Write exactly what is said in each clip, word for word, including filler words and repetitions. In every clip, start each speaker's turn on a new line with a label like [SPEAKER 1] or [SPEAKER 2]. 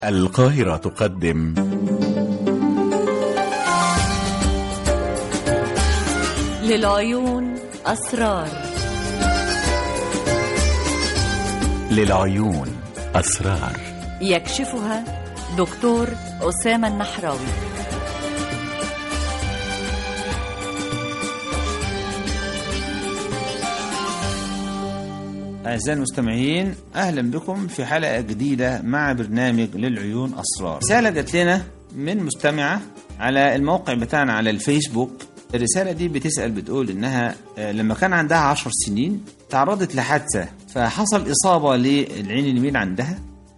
[SPEAKER 1] القاهرة تقدم
[SPEAKER 2] للعيون أسرار.
[SPEAKER 1] للعيون أسرار
[SPEAKER 2] يكشفها دكتور أسامة النحراوي.
[SPEAKER 3] أعزائي المستمعين، أهلا بكم في حلقة جديدة مع برنامج للعيون أسرار. رسالة جت لنا من مستمعة على الموقع بتاعنا على الفيسبوك. الرسالة دي بتسأل بتقول إنها لما كان عندها عشر سنين تعرضت لحادثة، فحصل إصابة للعين اليمين عندها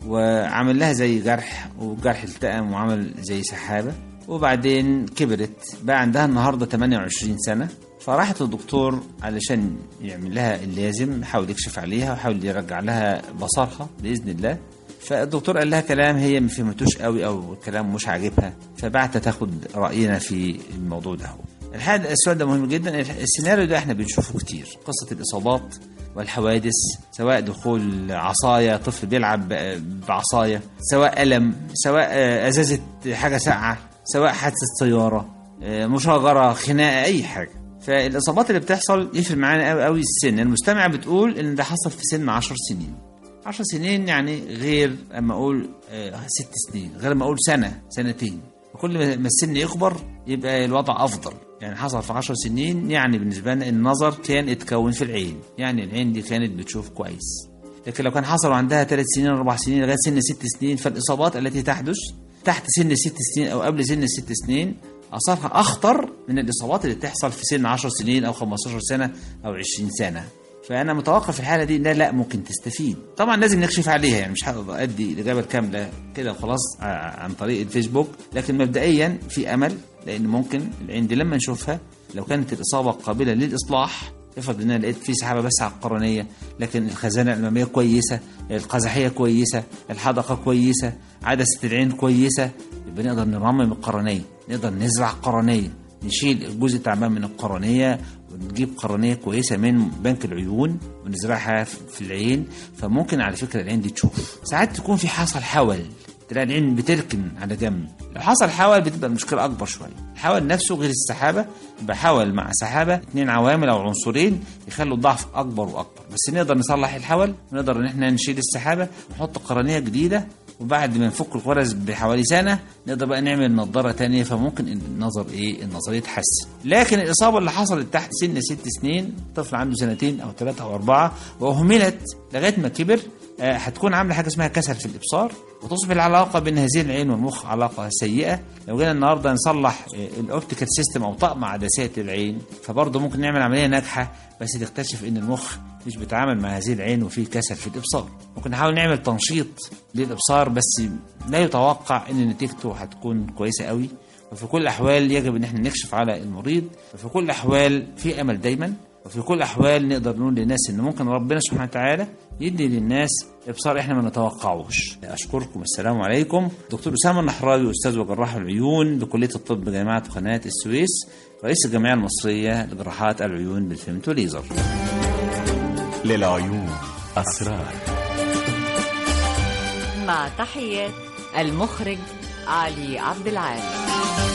[SPEAKER 3] وعمل لها زي جرح، وجرح التئم وعمل زي سحابة، وبعدين كبرت بقى عندها النهاردة ثمانية وعشرين سنة. فراحت الدكتور علشان يعمل لها اللازم، حاول يكشف عليها وحاول يرجع لها بصرها بإذن الله. فالدكتور قال لها كلام هي ما فهمتوش قوي أو الكلام مش عاجبها، فبعت تاخد رأينا في الموضوع ده. الحقيقة السؤال ده مهم جدا. السيناريو ده احنا بنشوفه كتير، قصة الإصابات والحوادث، سواء دخول عصاية، طفل بيلعب بعصاية، سواء ألم، سواء أزازة حاجة ساقعة، سواء حادثة سيارة، مشاجرة، خناقة، أي حاجة. فالإصابات اللي بتحصل يفرق معانا قوي قوي السن. المستمع بتقول إن ده حصل في سن عشر سنين. عشر سنين يعني غير أما أقول ست سنين، غير أما أقول سنة سنتين. وكل ما السن يكبر يبقى الوضع أفضل. يعني حصل في عشر سنين يعني بالنسبة لنا النظر كان اتكون في العين، يعني العين دي كانت بتشوف كويس. لكن لو كان حصل عندها ثلاث سنين أربع سنين لغاية سن ست سنين، فالإصابات التي تحدث تحت سن ست سنين أو قبل سن ست سنين أثرها أخطر من الإصابات اللي تحصل في سن عشر سنين أو خمستاشر سنة أو عشرين سنة. فأنا متوقع في الحالة دي لا لا ممكن تستفيد. طبعا لازم نكشف عليها، يعني مش هقدر أدي الإجابة الكاملة كده وخلاص عن طريق الفيسبوك، لكن مبدئيا في أمل، لأن ممكن العين دي لما نشوفها لو كانت الإصابة قابلة للإصلاح، افرض ان انا لقيت في سحابه بس على القرنيه لكن الخزانه الاماميه كويسه، القزحيه كويسه، الحدقه كويسه، عدسه العين كويسه، يبقى نقدر نرمم القرنيه، نقدر نزرع قرنيه، نشيل الجزء التعبان من القرنيه ونجيب قرنيه كويسه من بنك العيون ونزرعها في العين. فممكن على فكره العين دي تشوف. ساعات تكون في حصل حول، تلاقي العين بتركن على جنب. لو حصل حول بتبقى المشكله اكبر شويه. الحول نفسه غير السحابه، يبقى حول مع سحابه، اثنين عوامل او عنصرين يخلوا الضعف اكبر واكبر. بس نقدر نصلح الحول ونقدر ان احنا نشيل السحابه ونحط قرنيه جديده، وبعد ما نفك الغرز بحوالي سنه نقدر بقى نعمل نظاره تانية، فممكن النظر ايه النظر يتحسن. لكن الاصابه اللي حصلت تحت سن ست سنين، طفل عنده سنتين او ثلاثه او اربعه واهملت لغايه ما كبر، آه هتكون عامله حاجه اسمها كسل في الابصار، وتصبح العلاقه بين هذه العين والمخ علاقه سيئه. لو جينا النهارده نصلح آه الاوبتيكال سيستم او طقم عدسات العين، فبرضه ممكن نعمل عمليه ناجحه، بس تكتشف ان المخ مش بيتعامل مع هذه العين وفي كسل في الابصار. ممكن نحاول نعمل تنشيط للابصار، بس لا يتوقع ان نتيجته هتكون كويسه قوي. وفي كل الاحوال يجب ان احنا نكشف على المريض، وفي كل الاحوال في امل دايما، وفي كل الأحوال نقدر نقول للناس إن ممكن ربنا سبحانه وتعالى يدي للناس إبصار إحنا ما نتوقعوش. أشكركم، السلام عليكم. دكتور أسامة النحراوي، أستاذ وجراح العيون بكلية الطب جامعة قناة السويس، رئيس الجمعية المصرية لجراحات العيون بالفيمتو ليزر.
[SPEAKER 1] للعيون أسرار،
[SPEAKER 2] مع تحيات المخرج علي عبد العال.